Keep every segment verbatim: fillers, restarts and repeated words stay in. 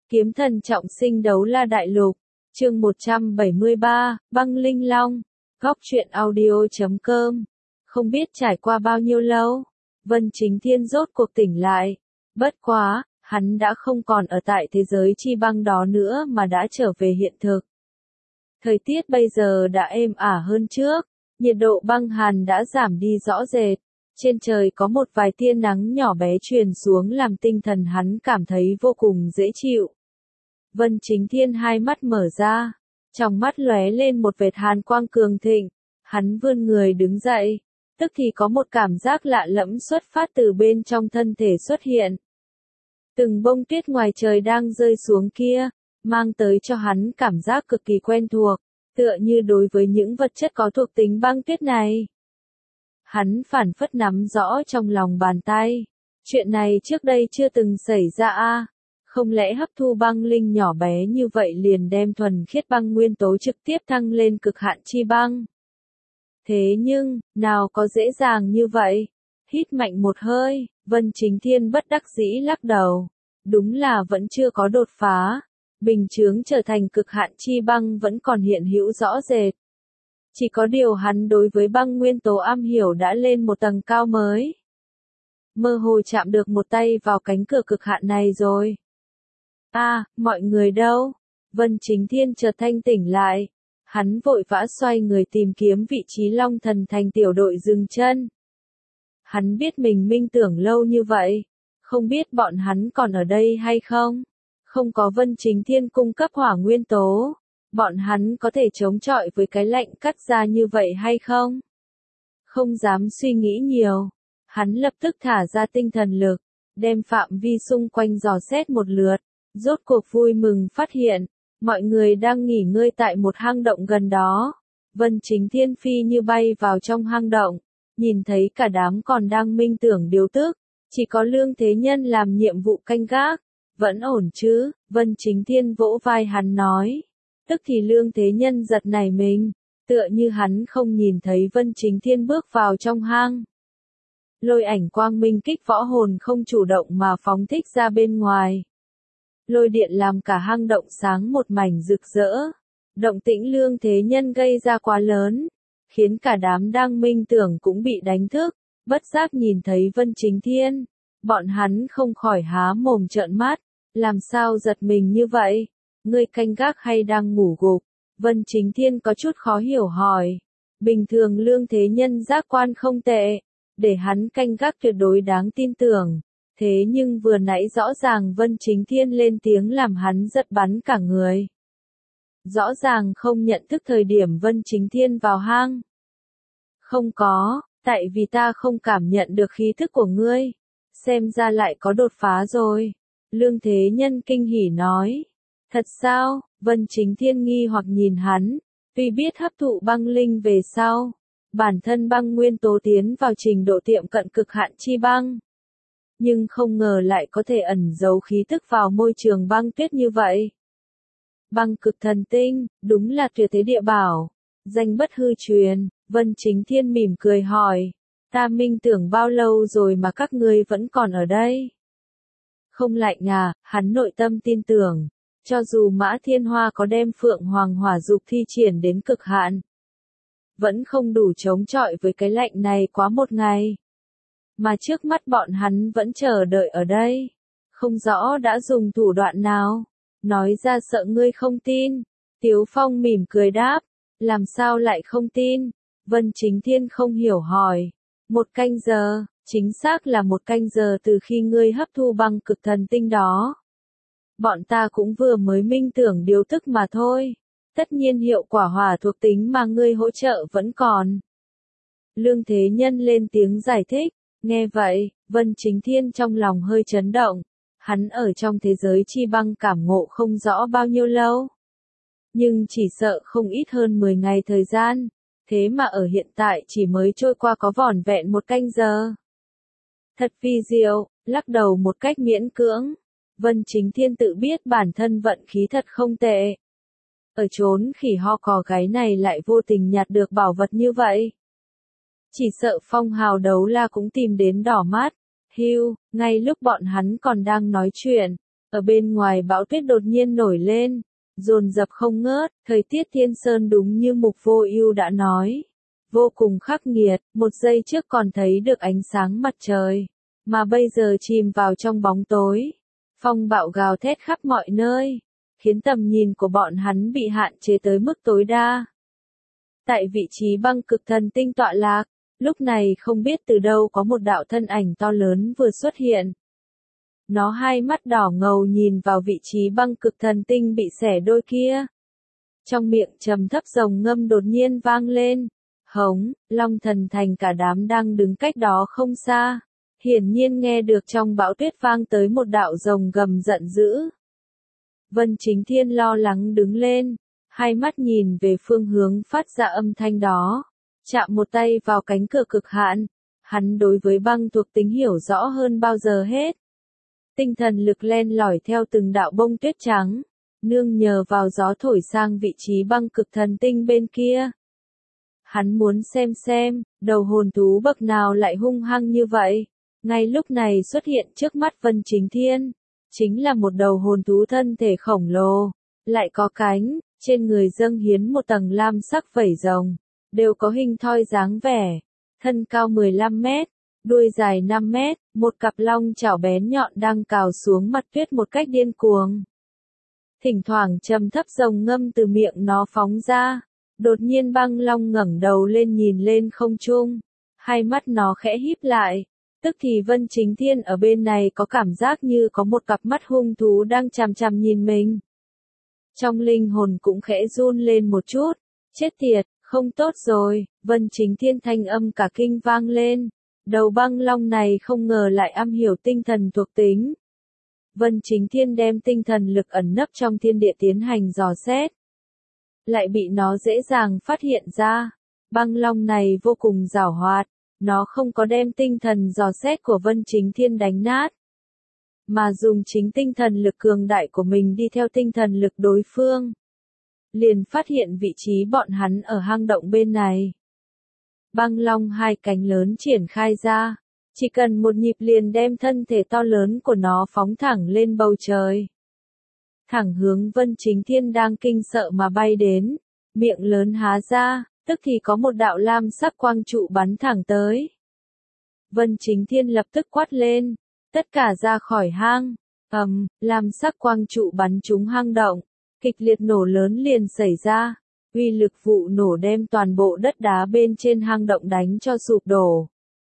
Kiếm thần trọng sinh đấu la đại lục, chương một trăm bảy mươi ba, băng linh long, góc truyện audio chấm com. Không biết trải qua bao nhiêu lâu, Vân Chính Thiên rốt cuộc tỉnh lại. Bất quá, hắn đã không còn ở tại thế giới chi băng đó nữa mà đã trở về hiện thực. Thời tiết bây giờ đã êm ả hơn trước, nhiệt độ băng hàn đã giảm đi rõ rệt. Trên trời có một vài tia nắng nhỏ bé truyền xuống làm tinh thần hắn cảm thấy vô cùng dễ chịu. Vân Chính Thiên hai mắt mở ra, trong mắt lóe lên một vệt hàn quang cường thịnh, hắn vươn người đứng dậy, tức thì có một cảm giác lạ lẫm xuất phát từ bên trong thân thể xuất hiện. Từng bông tuyết ngoài trời đang rơi xuống kia, mang tới cho hắn cảm giác cực kỳ quen thuộc, tựa như đối với những vật chất có thuộc tính băng tuyết này. Hắn phảng phất nắm rõ trong lòng bàn tay. Chuyện này trước đây chưa từng xảy ra a. Không lẽ hấp thu băng linh nhỏ bé như vậy liền đem thuần khiết băng nguyên tố trực tiếp thăng lên cực hạn chi băng? Thế nhưng, nào có dễ dàng như vậy? Hít mạnh một hơi, Vân Chính Thiên bất đắc dĩ lắc đầu. Đúng là vẫn chưa có đột phá. Bình chướng trở thành cực hạn chi băng vẫn còn hiện hữu rõ rệt. Chỉ có điều hắn đối với băng nguyên tố am hiểu đã lên một tầng cao mới. Mơ hồ chạm được một tay vào cánh cửa cực hạn này rồi. À, mọi người đâu? Vân Chính Thiên chợt thanh tỉnh lại. Hắn vội vã xoay người tìm kiếm vị trí Long Thần Thành tiểu đội dừng chân. Hắn biết mình minh tưởng lâu như vậy. Không biết bọn hắn còn ở đây hay không? Không có Vân Chính Thiên cung cấp hỏa nguyên tố. Bọn hắn có thể chống chọi với cái lạnh cắt ra như vậy hay không? Không dám suy nghĩ nhiều. Hắn lập tức thả ra tinh thần lực, đem phạm vi xung quanh dò xét một lượt. Rốt cuộc vui mừng phát hiện, mọi người đang nghỉ ngơi tại một hang động gần đó. Vân Chính Thiên phi như bay vào trong hang động, nhìn thấy cả đám còn đang minh tưởng điều tức, chỉ có Lương Thế Nhân làm nhiệm vụ canh gác. Vẫn ổn chứ? Vân Chính Thiên vỗ vai hắn nói. Tức thì Lương Thế Nhân giật nảy mình, tựa như hắn không nhìn thấy Vân Chính Thiên bước vào trong hang. Lôi ảnh quang minh kích võ hồn không chủ động mà phóng thích ra bên ngoài. Lôi điện làm cả hang động sáng một mảnh rực rỡ. Động tĩnh Lương Thế Nhân gây ra quá lớn, khiến cả đám đang minh tưởng cũng bị đánh thức, bất giác nhìn thấy Vân Chính Thiên. Bọn hắn không khỏi há mồm trợn mắt, làm sao giật mình như vậy? Ngươi canh gác hay đang ngủ gục? Vân Chính Thiên có chút khó hiểu hỏi. Bình thường Lương Thế Nhân giác quan không tệ, để hắn canh gác tuyệt đối đáng tin tưởng. Thế nhưng vừa nãy rõ ràng Vân Chính Thiên lên tiếng làm hắn giật bắn cả người. Rõ ràng không nhận thức thời điểm Vân Chính Thiên vào hang. Không có, tại vì ta không cảm nhận được khí thức của ngươi. Xem ra lại có đột phá rồi. Lương Thế Nhân kinh hỉ nói. Thật sao? Vân Chính Thiên nghi hoặc nhìn hắn. Tuy biết hấp thụ băng linh về sau, bản thân băng nguyên tố tiến vào trình độ tiệm cận cực hạn chi băng. Nhưng không ngờ lại có thể ẩn giấu khí tức vào môi trường băng tuyết như vậy. Băng cực thần tinh, đúng là tuyệt thế địa bảo. Danh bất hư truyền. Vân Chính Thiên mỉm cười hỏi. Ta minh tưởng bao lâu rồi mà các ngươi vẫn còn ở đây? Không lạnh à? Hắn nội tâm tin tưởng. Cho dù Mã Thiên Hoa có đem Phượng Hoàng Hỏa Dục thi triển đến cực hạn, vẫn không đủ chống chọi với cái lạnh này quá một ngày. Mà trước mắt bọn hắn vẫn chờ đợi ở đây. Không rõ đã dùng thủ đoạn nào. Nói ra sợ ngươi không tin. Tiếu Phong mỉm cười đáp. Làm sao lại không tin? Vân Chính Thiên không hiểu hỏi. Một canh giờ, chính xác là một canh giờ từ khi ngươi hấp thu băng cực thần tinh đó. Bọn ta cũng vừa mới minh tưởng điều tức mà thôi. Tất nhiên hiệu quả hỏa thuộc tính mà ngươi hỗ trợ vẫn còn. Lương Thế Nhân lên tiếng giải thích. Nghe vậy, Vân Chính Thiên trong lòng hơi chấn động. Hắn ở trong thế giới chi băng cảm ngộ không rõ bao nhiêu lâu. Nhưng chỉ sợ không ít hơn mười ngày thời gian. Thế mà ở hiện tại chỉ mới trôi qua có vỏn vẹn một canh giờ. Thật vi diệu, lắc đầu một cách miễn cưỡng. Vân Chính Thiên tự biết bản thân vận khí thật không tệ. Ở chốn khỉ ho cò gáy này lại vô tình nhặt được bảo vật như vậy. Chỉ sợ phong hào đấu la cũng tìm đến đỏ mắt. Hưu, ngay lúc bọn hắn còn đang nói chuyện, Ở bên ngoài bão tuyết đột nhiên nổi lên, dồn dập không ngớt, thời tiết Thiên Sơn đúng như Mục Vô Ưu đã nói, vô cùng khắc nghiệt, một giây trước còn thấy được ánh sáng mặt trời, mà bây giờ chìm vào trong bóng tối. Phong bạo gào thét khắp mọi nơi, khiến tầm nhìn của bọn hắn bị hạn chế tới mức tối đa. Tại vị trí băng cực thần tinh tọa lạc, lúc này không biết từ đâu có một đạo thân ảnh to lớn vừa xuất hiện. Nó hai mắt đỏ ngầu nhìn vào vị trí băng cực thần tinh bị xẻ đôi kia. Trong miệng trầm thấp rồng ngâm đột nhiên vang lên. Hống, Long Thần Thành cả đám đang đứng cách đó không xa. Hiển nhiên nghe được trong bão tuyết vang tới một đạo rồng gầm giận dữ. Vân Chính Thiên lo lắng đứng lên, hai mắt nhìn về phương hướng phát ra âm thanh đó. Chạm một tay vào cánh cửa cực hạn. Hắn đối với băng thuộc tính hiểu rõ hơn bao giờ hết. Tinh thần lực len lỏi theo từng đạo bông tuyết trắng, nương nhờ vào gió thổi sang vị trí băng cực thần tinh bên kia. Hắn muốn xem xem, đầu hồn thú bậc nào lại hung hăng như vậy. Ngay lúc này xuất hiện trước mắt Vân Chính Thiên, chính là một đầu hồn thú thân thể khổng lồ, lại có cánh, trên người dâng hiến một tầng lam sắc vảy rồng, đều có hình thoi dáng vẻ, thân cao mười lăm mét. Đuôi dài năm mét, một cặp long chảo bén nhọn đang cào xuống mặt tuyết một cách điên cuồng. Thỉnh thoảng trầm thấp rồng ngâm từ miệng nó phóng ra, đột nhiên băng long ngẩng đầu lên nhìn lên không trung, hai mắt nó khẽ híp lại, tức thì Vân Chính Thiên ở bên này có cảm giác như có một cặp mắt hung thú đang chằm chằm nhìn mình. Trong linh hồn cũng khẽ run lên một chút, chết tiệt, không tốt rồi, Vân Chính Thiên thanh âm cả kinh vang lên. Đầu băng long này không ngờ lại am hiểu tinh thần thuộc tính. Vân Chính Thiên đem tinh thần lực ẩn nấp trong thiên địa tiến hành dò xét. Lại bị nó dễ dàng phát hiện ra. Băng long này vô cùng giảo hoạt. Nó không có đem tinh thần dò xét của Vân Chính Thiên đánh nát. Mà dùng chính tinh thần lực cường đại của mình đi theo tinh thần lực đối phương. Liền phát hiện vị trí bọn hắn ở hang động bên này. Băng long hai cánh lớn triển khai ra, chỉ cần một nhịp liền đem thân thể to lớn của nó phóng thẳng lên bầu trời. Thẳng hướng Vân Chính Thiên đang kinh sợ mà bay đến, miệng lớn há ra, tức thì có một đạo lam sắc quang trụ bắn thẳng tới. Vân Chính Thiên lập tức quát lên, tất cả ra khỏi hang, ầm, lam sắc quang trụ bắn trúng hang động, kịch liệt nổ lớn liền xảy ra. Uy lực vụ nổ đem toàn bộ đất đá bên trên hang động đánh cho sụp đổ.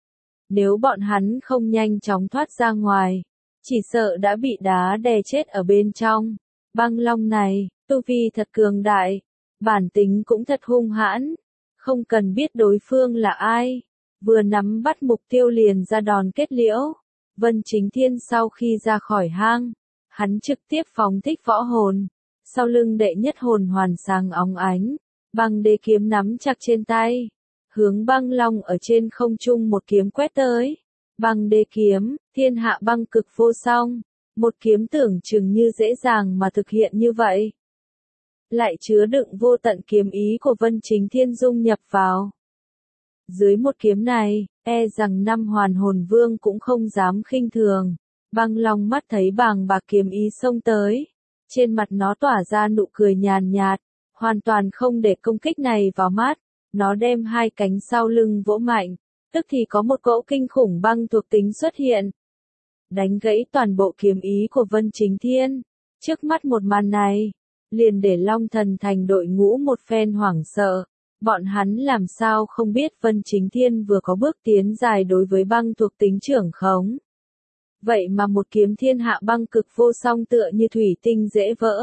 Nếu bọn hắn không nhanh chóng thoát ra ngoài, chỉ sợ đã bị đá đè chết ở bên trong. Băng long này, tu vi thật cường đại, bản tính cũng thật hung hãn, không cần biết đối phương là ai, vừa nắm bắt mục tiêu liền ra đòn kết liễu. Vân Chính Thiên sau khi ra khỏi hang, hắn trực tiếp phóng thích võ hồn. Sau lưng đệ nhất hồn hoàn sáng óng ánh, băng đế kiếm nắm chặt trên tay, hướng băng long ở trên không trung một kiếm quét tới. Băng đế kiếm, thiên hạ băng cực vô song, một kiếm tưởng chừng như dễ dàng mà thực hiện như vậy. Lại chứa đựng vô tận kiếm ý của Vân Chính Thiên dung nhập vào. Dưới một kiếm này, e rằng năm hoàn hồn vương cũng không dám khinh thường. Băng long mắt thấy bàng bạc kiếm ý xông tới. Trên mặt nó tỏa ra nụ cười nhàn nhạt, hoàn toàn không để công kích này vào mắt. Nó đem hai cánh sau lưng vỗ mạnh, tức thì có một cỗ kinh khủng băng thuộc tính xuất hiện. Đánh gãy toàn bộ kiếm ý của Vân Chính Thiên. Trước mắt một màn này, liền để Long Thần Thành đội ngũ một phen hoảng sợ. Bọn hắn làm sao không biết Vân Chính Thiên vừa có bước tiến dài đối với băng thuộc tính trưởng khống. Vậy mà một kiếm thiên hạ băng cực vô song tựa như thủy tinh dễ vỡ.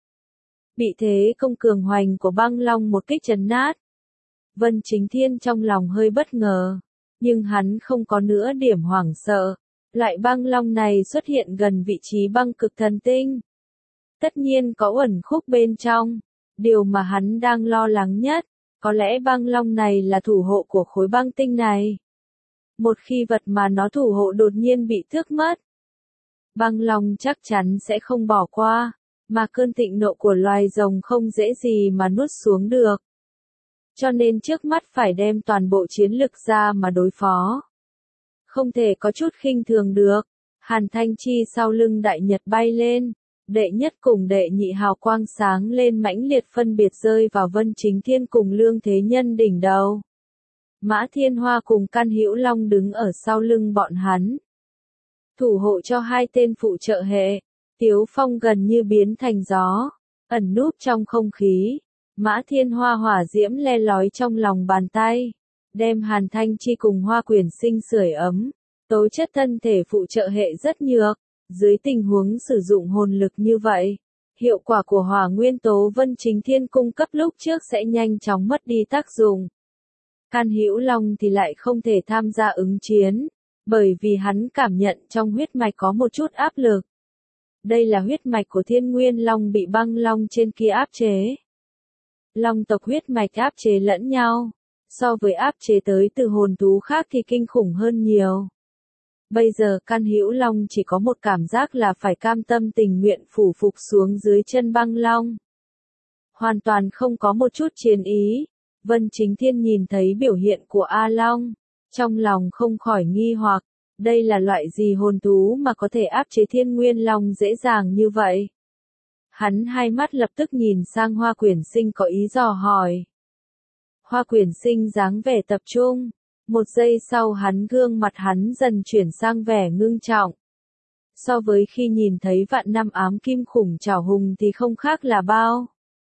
Bị thế công cường hoành của băng long một kích chấn nát. Vân Chính Thiên trong lòng hơi bất ngờ, nhưng hắn không có nữa điểm hoảng sợ. Loại băng long này xuất hiện gần vị trí băng cực thần tinh. Tất nhiên có uẩn khúc bên trong. Điều mà hắn đang lo lắng nhất, có lẽ băng long này là thủ hộ của khối băng tinh này. Một khi vật mà nó thủ hộ đột nhiên bị tước mất, băng long chắc chắn sẽ không bỏ qua, mà cơn thịnh nộ của loài rồng không dễ gì mà nuốt xuống được. Cho nên trước mắt phải đem toàn bộ chiến lực ra mà đối phó. Không thể có chút khinh thường được, Hàn Thanh Chi sau lưng đại nhật bay lên, đệ nhất cùng đệ nhị hào quang sáng lên mãnh liệt phân biệt rơi vào Vân Chính Thiên cùng Lương Thế Nhân đỉnh đầu. Mã Thiên Hoa cùng Can Hữu Long đứng ở sau lưng bọn hắn, thủ hộ cho hai tên phụ trợ hệ. Tiếu Phong gần như biến thành gió, ẩn núp trong không khí. Mã Thiên Hoa hỏa diễm le lói trong lòng bàn tay, đem Hàn Thanh Chi cùng Hoa Quyển Sinh sưởi ấm. Tố chất thân thể phụ trợ hệ rất nhược, dưới tình huống sử dụng hồn lực như vậy, hiệu quả của hỏa nguyên tố Vân Chính Thiên cung cấp lúc trước sẽ nhanh chóng mất đi tác dụng. Can Hữu Long thì lại không thể tham gia ứng chiến, bởi vì hắn cảm nhận trong huyết mạch có một chút áp lực. Đây là huyết mạch của Thiên Nguyên Long bị băng long trên kia áp chế. Long tộc huyết mạch áp chế lẫn nhau, so với áp chế tới từ hồn thú khác thì kinh khủng hơn nhiều. Bây giờ Can Hữu Long chỉ có một cảm giác là phải cam tâm tình nguyện phủ phục xuống dưới chân băng long. Hoàn toàn không có một chút chiến ý. Vân Chính Thiên nhìn thấy biểu hiện của A Long, trong lòng không khỏi nghi hoặc, đây là loại gì hồn thú mà có thể áp chế Thiên Nguyên Long dễ dàng như vậy? Hắn hai mắt lập tức nhìn sang Hoa Quyển Sinh có ý dò hỏi. Hoa Quyển Sinh dáng vẻ tập trung, một giây sau hắn gương mặt hắn dần chuyển sang vẻ ngưng trọng. So với khi nhìn thấy vạn năm ám kim khủng trảo hùng thì không khác là bao.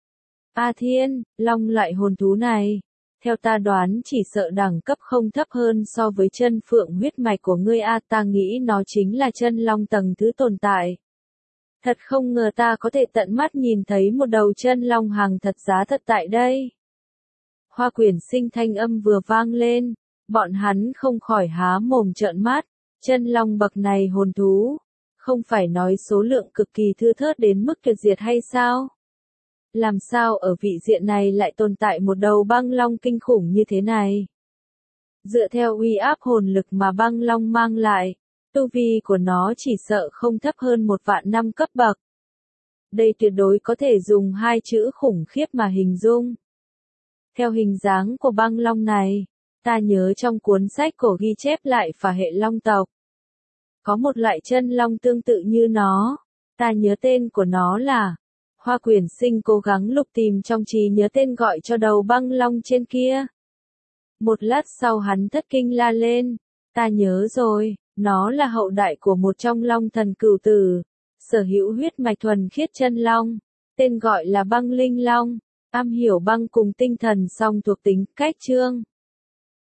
A Thiên, long loại hồn thú này, theo ta đoán chỉ sợ đẳng cấp không thấp hơn so với chân phượng huyết mạch của ngươi a, ta nghĩ nó chính là chân long tầng thứ tồn tại. Thật không ngờ ta có thể tận mắt nhìn thấy một đầu chân long hàng thật giá thật tại đây. Hoa Quyển Sinh thanh âm vừa vang lên, bọn hắn không khỏi há mồm trợn mắt, chân long bậc này hồn thú, không phải nói số lượng cực kỳ thưa thớt đến mức tuyệt diệt hay sao? Làm sao ở vị diện này lại tồn tại một đầu băng long kinh khủng như thế này? Dựa theo uy áp hồn lực mà băng long mang lại, tu vi của nó chỉ sợ không thấp hơn một vạn năm cấp bậc. Đây tuyệt đối có thể dùng hai chữ khủng khiếp mà hình dung. Theo hình dáng của băng long này, ta nhớ trong cuốn sách cổ ghi chép lại phả hệ long tộc. Có một loại chân long tương tự như nó, ta nhớ tên của nó là... Hoa Quyển Sinh cố gắng lục tìm trong trí nhớ tên gọi cho đầu băng long trên kia. Một lát sau hắn thất kinh la lên, ta nhớ rồi, nó là hậu đại của một trong long thần cửu tử, sở hữu huyết mạch thuần khiết chân long, tên gọi là băng linh long, am hiểu băng cùng tinh thần song thuộc tính cách chương.